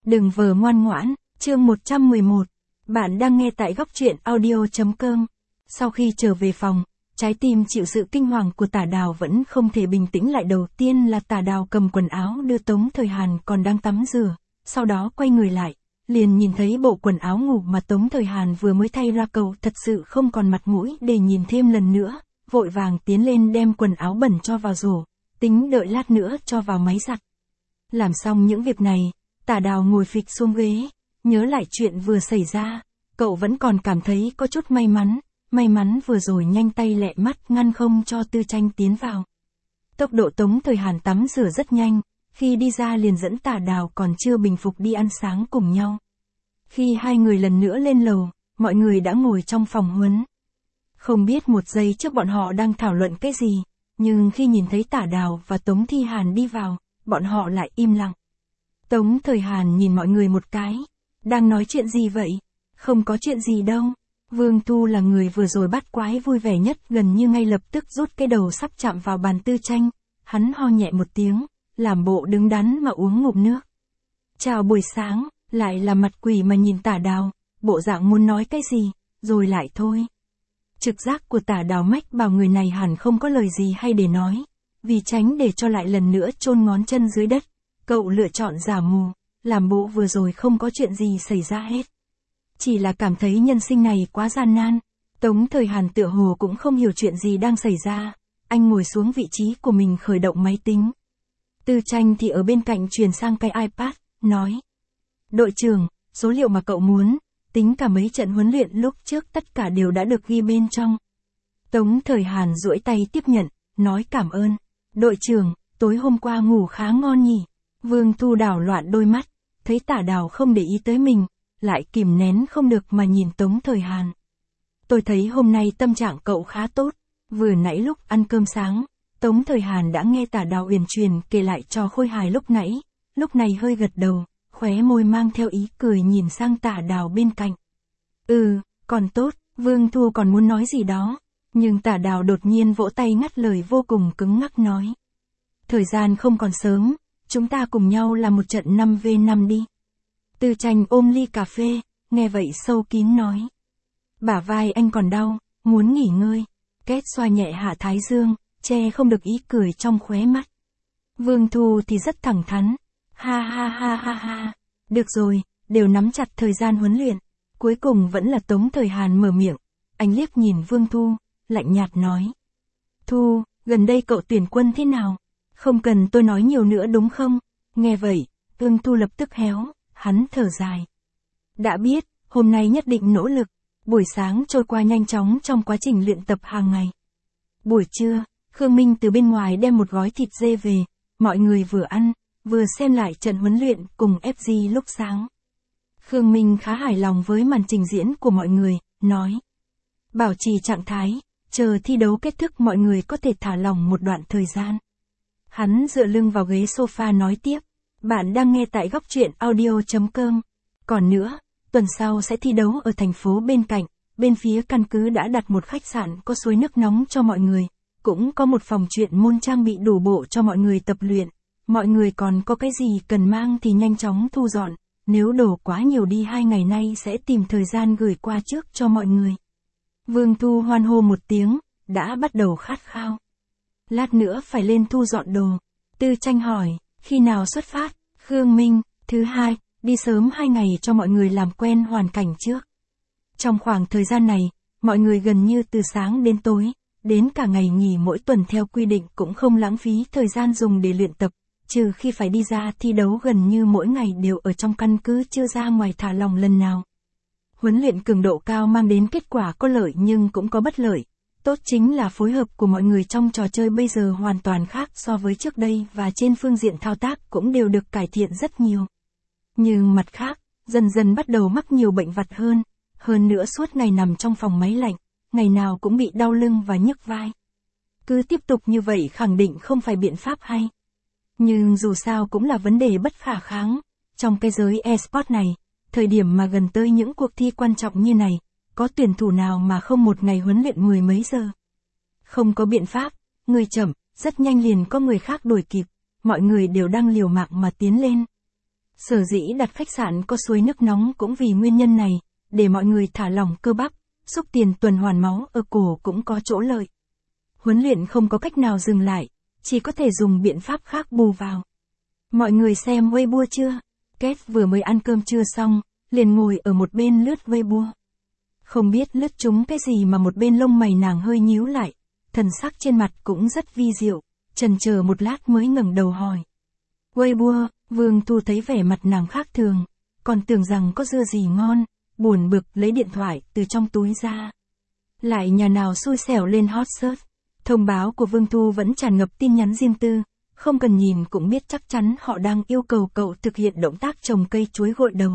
Đừng vờ ngoan ngoãn, chương 111. Bạn đang nghe tại góc truyện audio.com. Sau khi trở về phòng, trái tim chịu sự kinh hoàng của Tả Đào vẫn không thể bình tĩnh lại. Đầu tiên là Tả Đào cầm quần áo đưa Tống Thời Hàn còn đang tắm rửa, sau đó quay người lại, liền nhìn thấy bộ quần áo ngủ mà Tống Thời Hàn vừa mới thay ra. Cậu thật sự không còn mặt mũi để nhìn thêm lần nữa, vội vàng tiến lên đem quần áo bẩn cho vào rổ, tính đợi lát nữa cho vào máy giặt. Làm xong những việc này, Tả Đào ngồi phịch xuống ghế, nhớ lại chuyện vừa xảy ra, cậu vẫn còn cảm thấy có chút may mắn vừa rồi nhanh tay lẹ mắt ngăn không cho Tư Tranh tiến vào. Tốc độ Tống Thời Hàn tắm rửa rất nhanh, khi đi ra liền dẫn Tả Đào còn chưa bình phục đi ăn sáng cùng nhau. Khi hai người lần nữa lên lầu, mọi người đã ngồi trong phòng huấn. Không biết một giây trước bọn họ đang thảo luận cái gì, nhưng khi nhìn thấy Tả Đào và Tống Thi Hàn đi vào, bọn họ lại im lặng. Tống Thời Hàn nhìn mọi người một cái. Đang nói chuyện gì vậy? Không có chuyện gì đâu. Vương Thu là người vừa rồi bắt quái vui vẻ nhất, gần như ngay lập tức rút cái đầu sắp chạm vào bàn Tư Tranh. Hắn ho nhẹ một tiếng, làm bộ đứng đắn mà uống ngụm nước. Chào buổi sáng, lại là mặt quỷ mà nhìn Tả Đào, bộ dạng muốn nói cái gì, rồi lại thôi. Trực giác của Tả Đào mách bảo người này hẳn không có lời gì hay để nói. Vì tránh để cho lại lần nữa chôn ngón chân dưới đất, cậu lựa chọn giả mù, làm bộ vừa rồi không có chuyện gì xảy ra hết. Chỉ là cảm thấy nhân sinh này quá gian nan. Tống Thời Hàn tựa hồ cũng không hiểu chuyện gì đang xảy ra. Anh ngồi xuống vị trí của mình khởi động máy tính. Tư Tranh thì ở bên cạnh truyền sang cái iPad, nói: Đội trưởng, số liệu mà cậu muốn, tính cả mấy trận huấn luyện lúc trước tất cả đều đã được ghi bên trong. Tống Thời Hàn duỗi tay tiếp nhận, nói cảm ơn. Đội trưởng, tối hôm qua ngủ khá ngon nhỉ? Vương Thu đảo loạn đôi mắt, thấy Tả Đào không để ý tới mình, lại kìm nén không được mà nhìn Tống Thời Hàn. Tôi thấy hôm nay tâm trạng cậu khá tốt. Vừa nãy lúc ăn cơm sáng, Tống Thời Hàn đã nghe Tả Đào uyển chuyển kể lại trò khôi hài lúc nãy, lúc này hơi gật đầu, khóe môi mang theo ý cười nhìn sang Tả Đào bên cạnh. Còn tốt. Vương Thu còn muốn nói gì đó, nhưng Tả Đào đột nhiên vỗ tay ngắt lời vô cùng cứng ngắc nói: Thời gian không còn sớm, chúng ta cùng nhau làm một trận 5v5 đi. Tư Tranh ôm ly cà phê, nghe vậy sâu kín nói: Bả vai anh còn đau, muốn nghỉ ngơi. Kết xoa nhẹ hạ thái dương, che không được ý cười trong khóe mắt. Vương Thu thì rất thẳng thắn: Ha ha ha ha ha. Được rồi, đều nắm chặt thời gian huấn luyện. Cuối cùng vẫn là Tống Thời Hàn mở miệng. Anh liếc nhìn Vương Thu, lạnh nhạt nói: Thu, gần đây cậu tuyển quân thế nào? Không cần tôi nói nhiều nữa đúng không? Nghe vậy, Vương Thu lập tức héo, hắn thở dài. Đã biết, hôm nay nhất định nỗ lực. Buổi sáng trôi qua nhanh chóng trong quá trình luyện tập hàng ngày. Buổi trưa, Khương Minh từ bên ngoài đem một gói thịt dê về, mọi người vừa ăn, vừa xem lại trận huấn luyện cùng FG lúc sáng. Khương Minh khá hài lòng với màn trình diễn của mọi người, nói: Bảo trì trạng thái, chờ thi đấu kết thúc mọi người có thể thả lỏng một đoạn thời gian. Hắn dựa lưng vào ghế sofa nói tiếp: Bạn đang nghe tại góc truyện audio.com. Còn nữa, tuần sau sẽ thi đấu ở thành phố bên cạnh, bên phía căn cứ đã đặt một khách sạn có suối nước nóng cho mọi người, cũng có một phòng chuyên môn trang bị đủ bộ cho mọi người tập luyện. Mọi người còn có cái gì cần mang thì nhanh chóng thu dọn, nếu đổ quá nhiều đi 2 ngày nay sẽ tìm thời gian gửi qua trước cho mọi người. Vương Thu hoan hô một tiếng, đã bắt đầu khát khao. Lát nữa phải lên thu dọn đồ. Tư Tranh hỏi: Khi nào xuất phát? Khương Minh: Thứ hai, đi sớm 2 ngày cho mọi người làm quen hoàn cảnh trước. Trong khoảng thời gian này, mọi người gần như từ sáng đến tối, đến cả ngày nghỉ mỗi tuần theo quy định cũng không lãng phí thời gian dùng để luyện tập, trừ khi phải đi ra thi đấu gần như mỗi ngày đều ở trong căn cứ chưa ra ngoài thả lỏng lần nào. Huấn luyện cường độ cao mang đến kết quả có lợi nhưng cũng có bất lợi. Tốt chính là phối hợp của mọi người trong trò chơi bây giờ hoàn toàn khác so với trước đây và trên phương diện thao tác cũng đều được cải thiện rất nhiều. Nhưng mặt khác, dần dần bắt đầu mắc nhiều bệnh vặt hơn nữa suốt ngày nằm trong phòng máy lạnh, ngày nào cũng bị đau lưng và nhức vai. Cứ tiếp tục như vậy khẳng định không phải biện pháp hay. Nhưng dù sao cũng là vấn đề bất khả kháng. Trong cái giới eSport này, thời điểm mà gần tới những cuộc thi quan trọng như này, có tuyển thủ nào mà không một ngày huấn luyện 10 mấy giờ? Không có biện pháp, người chậm, rất nhanh liền có người khác đuổi kịp, mọi người đều đang liều mạng mà tiến lên. Sở dĩ đặt khách sạn có suối nước nóng cũng vì nguyên nhân này, để mọi người thả lỏng cơ bắp, xúc tiền tuần hoàn máu ở cổ cũng có chỗ lợi. Huấn luyện không có cách nào dừng lại, chỉ có thể dùng biện pháp khác bù vào. Mọi người xem Weibo chưa? Kate vừa mới ăn cơm trưa xong, liền ngồi ở một bên lướt Weibo. Không biết lướt trúng cái gì mà một bên lông mày nàng hơi nhíu lại, thần sắc trên mặt cũng rất vi diệu, chần chờ một lát mới ngẩng đầu hỏi. Weibo, Vương Thu thấy vẻ mặt nàng khác thường, còn tưởng rằng có dưa gì ngon, buồn bực lấy điện thoại từ trong túi ra. Lại nhà nào xui xẻo lên hot search, thông báo của Vương Thu vẫn tràn ngập tin nhắn riêng tư, không cần nhìn cũng biết chắc chắn họ đang yêu cầu cậu thực hiện động tác trồng cây chuối gội đầu.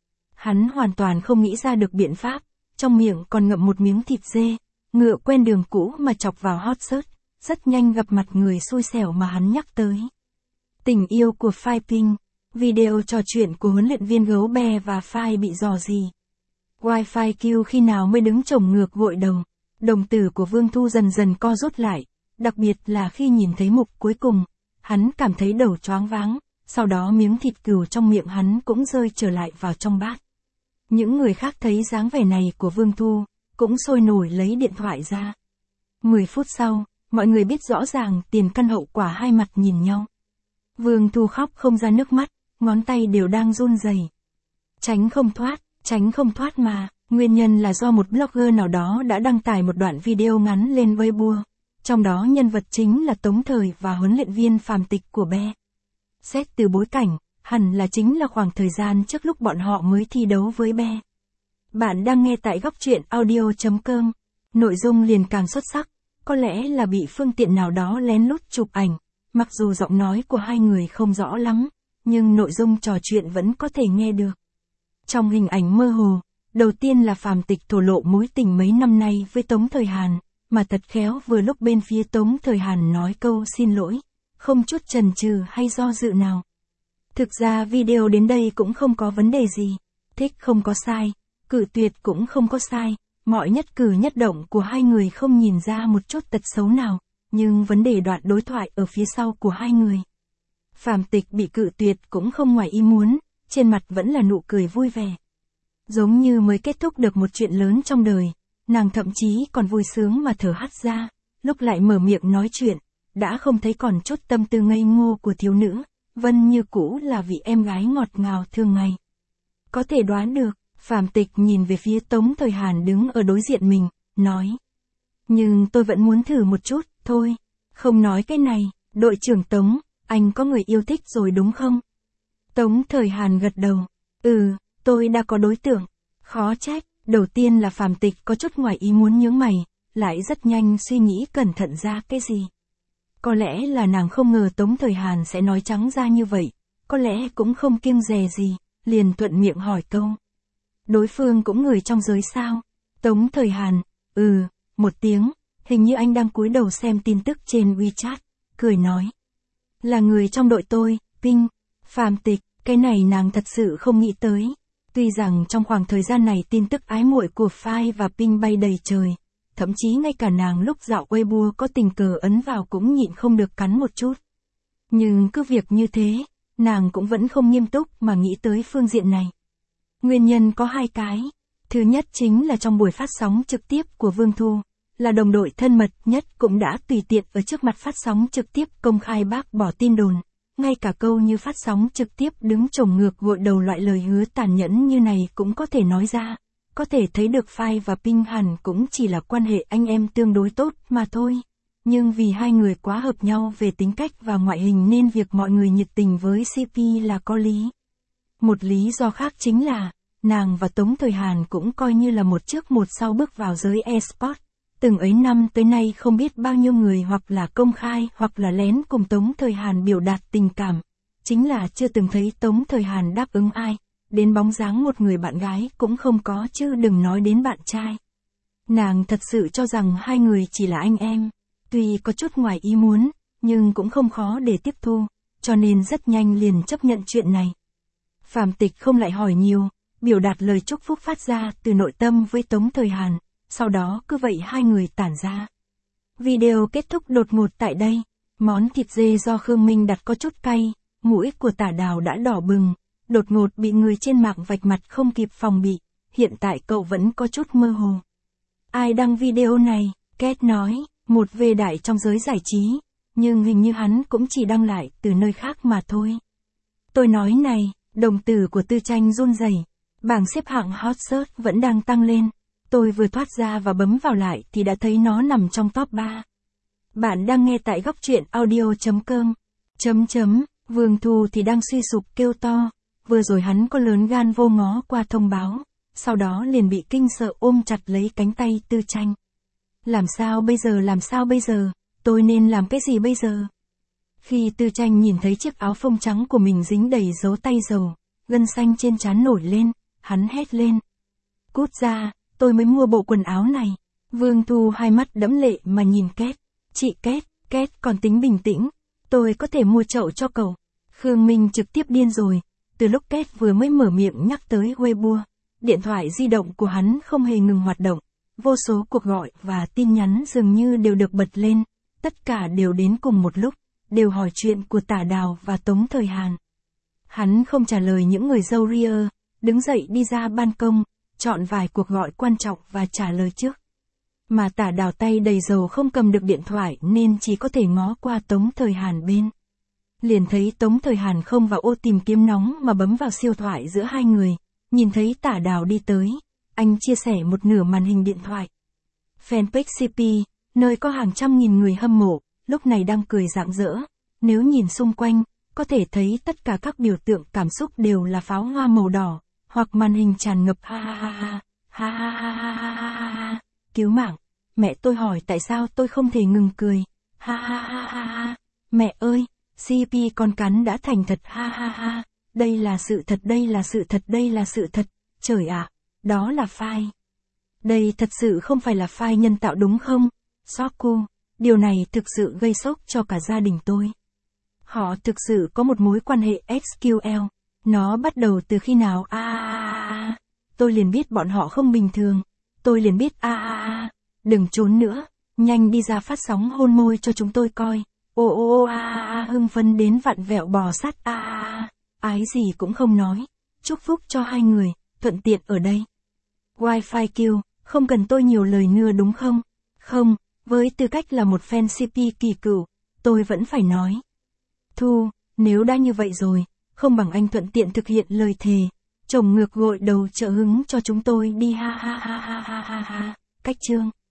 Hắn hoàn toàn không nghĩ ra được biện pháp, trong miệng còn ngậm một miếng thịt dê, ngựa quen đường cũ mà chọc vào hot search, rất nhanh gặp mặt người xui xẻo mà hắn nhắc tới. Tình yêu của Phai Ping, video trò chuyện của huấn luyện viên gấu bè và Phai bị rò rỉ. Wi-Fi Q khi nào mới đứng chồng ngược gội đầu, đồng tử của Vương Thu dần dần co rút lại, đặc biệt là khi nhìn thấy mục cuối cùng, hắn cảm thấy đầu choáng váng, sau đó miếng thịt cừu trong miệng hắn cũng rơi trở lại vào trong bát. Những người khác thấy dáng vẻ này của Vương Thu, cũng sôi nổi lấy điện thoại ra. 10 phút sau, mọi người biết rõ ràng tiền căn hậu quả, hai mặt nhìn nhau. Vương Thu khóc không ra nước mắt, ngón tay đều đang run rẩy. Tránh không thoát mà, nguyên nhân là do một blogger nào đó đã đăng tải một đoạn video ngắn lên Weibo, trong đó nhân vật chính là Tống Thời và huấn luyện viên Phàm Tịch của Be. Xét từ bối cảnh, hẳn là chính là khoảng thời gian trước lúc bọn họ mới thi đấu với Be. Bạn đang nghe tại góc truyện audio.com, nội dung liền càng xuất sắc, có lẽ là bị phương tiện nào đó lén lút chụp ảnh, mặc dù giọng nói của hai người không rõ lắm, nhưng nội dung trò chuyện vẫn có thể nghe được. Trong hình ảnh mơ hồ, đầu tiên là Phàm Tịch thổ lộ mối tình mấy năm nay với Tống Thời Hàn, mà thật khéo vừa lúc bên phía Tống Thời Hàn nói câu xin lỗi, không chút chần chừ hay do dự nào. Thực ra video đến đây cũng không có vấn đề gì, thích không có sai, cự tuyệt cũng không có sai, mọi nhất cử nhất động của hai người không nhìn ra một chút tật xấu nào, nhưng vấn đề đoạn đối thoại ở phía sau của hai người. Phàm Tịch bị cự tuyệt cũng không ngoài ý muốn, trên mặt vẫn là nụ cười vui vẻ. Giống như mới kết thúc được một chuyện lớn trong đời, nàng thậm chí còn vui sướng mà thở hắt ra, lúc lại mở miệng nói chuyện, đã không thấy còn chút tâm tư ngây ngô của thiếu nữ, Vân như cũ là vị em gái ngọt ngào thường ngày. Có thể đoán được, Phàm Tịch nhìn về phía Tống Thời Hàn đứng ở đối diện mình, nói. Nhưng tôi vẫn muốn thử một chút, thôi. Không nói cái này, đội trưởng Tống, anh có người yêu thích rồi đúng không? Tống Thời Hàn gật đầu. Tôi đã có đối tượng. Khó trách, đầu tiên là Phàm Tịch có chút ngoài ý muốn nhướng mày, lại rất nhanh suy nghĩ cẩn thận ra cái gì. Có lẽ là nàng không ngờ Tống Thời Hàn sẽ nói trắng ra như vậy, có lẽ cũng không kiêng dè gì, liền thuận miệng hỏi câu. Đối phương cũng người trong giới sao? Tống Thời Hàn, một tiếng, hình như anh đang cúi đầu xem tin tức trên WeChat, cười nói. Là người trong đội tôi, Ping. Phàm Tịch, cái này nàng thật sự không nghĩ tới. Tuy rằng trong khoảng thời gian này tin tức ái muội của Phai và Ping bay đầy trời, thậm chí ngay cả nàng lúc dạo Weibo có tình cờ ấn vào cũng nhịn không được cắn một chút. Nhưng cứ việc như thế, nàng cũng vẫn không nghiêm túc mà nghĩ tới phương diện này. Nguyên nhân có hai cái. Thứ nhất chính là trong buổi phát sóng trực tiếp của Vương Thu, là đồng đội thân mật nhất cũng đã tùy tiện ở trước mặt phát sóng trực tiếp công khai bác bỏ tin đồn. Ngay cả câu như phát sóng trực tiếp đứng chồng ngược gội đầu loại lời hứa tàn nhẫn như này cũng có thể nói ra. Có thể thấy được Phai và Ping hẳn cũng chỉ là quan hệ anh em tương đối tốt mà thôi. Nhưng vì hai người quá hợp nhau về tính cách và ngoại hình nên việc mọi người nhiệt tình với CP là có lý. Một lý do khác chính là, nàng và Tống Thời Hàn cũng coi như là một trước một sau bước vào giới eSport. Từng ấy năm tới nay không biết bao nhiêu người hoặc là công khai hoặc là lén cùng Tống Thời Hàn biểu đạt tình cảm. Chính là chưa từng thấy Tống Thời Hàn đáp ứng ai, đến bóng dáng một người bạn gái cũng không có chứ đừng nói đến bạn trai. Nàng thật sự cho rằng hai người chỉ là anh em, tuy có chút ngoài ý muốn, nhưng cũng không khó để tiếp thu, cho nên rất nhanh liền chấp nhận chuyện này. Phàm Tịch không lại hỏi nhiều, biểu đạt lời chúc phúc phát ra từ nội tâm với Tống Thời Hàn, sau đó cứ vậy hai người tản ra. Video kết thúc đột ngột tại đây, món thịt dê do Khương Minh đặt có chút cay, mũi của Tả Đào đã đỏ bừng, đột ngột bị người trên mạng vạch mặt không kịp phòng bị, hiện tại cậu vẫn có chút mơ hồ. Ai đăng video này? Kate nói, một về đại trong giới giải trí, nhưng hình như hắn cũng chỉ đăng lại từ nơi khác mà thôi. Tôi nói này, đồng tử của Tư Tranh run rẩy, bảng xếp hạng hot search vẫn đang tăng lên. Tôi vừa thoát ra và bấm vào lại thì đã thấy nó nằm trong top 3. Bạn đang nghe tại góc truyện audio.com. Vương Thu thì đang suy sụp kêu to, vừa rồi hắn có lớn gan vô ngó qua thông báo, sau đó liền bị kinh sợ ôm chặt lấy cánh tay Tư Tranh. Làm sao bây giờ, tôi nên làm cái gì bây giờ? Khi Tư Tranh nhìn thấy chiếc áo phông trắng của mình dính đầy dấu tay dầu, gân xanh trên trán nổi lên, hắn hét lên. Cút ra, tôi mới mua bộ quần áo này. Vương Thu hai mắt đẫm lệ mà nhìn Kate. Chị Kate còn tính bình tĩnh, tôi có thể mua chậu cho cậu. Khương Minh trực tiếp điên rồi, từ lúc Kate vừa mới mở miệng nhắc tới Weibo, điện thoại di động của hắn không hề ngừng hoạt động, vô số cuộc gọi và tin nhắn dường như đều được bật lên, tất cả đều đến cùng một lúc, đều hỏi chuyện của Tả Đào và Tống Thời Hàn. Hắn không trả lời những người râu ria, đứng dậy đi ra ban công, chọn vài cuộc gọi quan trọng và trả lời trước. Mà Tả Đào tay đầy dầu không cầm được điện thoại nên chỉ có thể ngó qua Tống Thời Hàn bên. Liền thấy Tống Thời Hàn không vào ô tìm kiếm nóng mà bấm vào siêu thoại giữa hai người, nhìn thấy Tả Đào đi tới, anh chia sẻ một nửa màn hình điện thoại. Fanpage CP, nơi có hàng trăm nghìn người hâm mộ, lúc này đang cười rạng rỡ, nếu nhìn xung quanh, có thể thấy tất cả các biểu tượng cảm xúc đều là pháo hoa màu đỏ, hoặc màn hình tràn ngập ha ha ha ha, ha ha ha ha ha ha ha, cứu mạng, mẹ tôi hỏi tại sao tôi không thể ngừng cười, ha ha ha ha ha, mẹ ơi, CP con cắn đã thành thật ha ha ha, đây là sự thật, trời ạ, đó là file. Đây thật sự không phải là file nhân tạo đúng không? Soku, điều này thực sự gây sốc cho cả gia đình tôi. Họ thực sự có một mối quan hệ SQL, nó bắt đầu từ khi nào? Tôi liền biết bọn họ không bình thường, tôi liền biết đừng trốn nữa, nhanh đi ra phát sóng hôn môi cho chúng tôi coi. Hưng phấn đến vặn vẹo bò sát ái gì cũng không nói, chúc phúc cho hai người, thuận tiện ở đây. Wi-Fi Q, không cần tôi nhiều lời nữa đúng không? Không, với tư cách là một fan CP kỳ cựu, tôi vẫn phải nói. Thu, nếu đã như vậy rồi, không bằng anh thuận tiện thực hiện lời thề, chồng ngược gội đầu trợ hứng cho chúng tôi đi ha ha ha ha ha ha ha. Cách chương